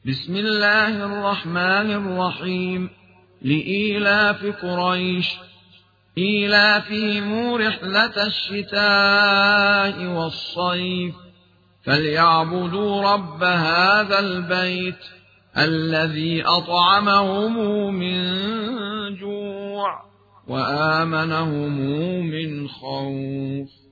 بسم الله الرحمن الرحيم. لإيلاف قريش إيلافهم رحلة الشتاء والصيف فليعبدوا رب هذا البيت الذي أطعمهم من جوع وآمنهم من خوف.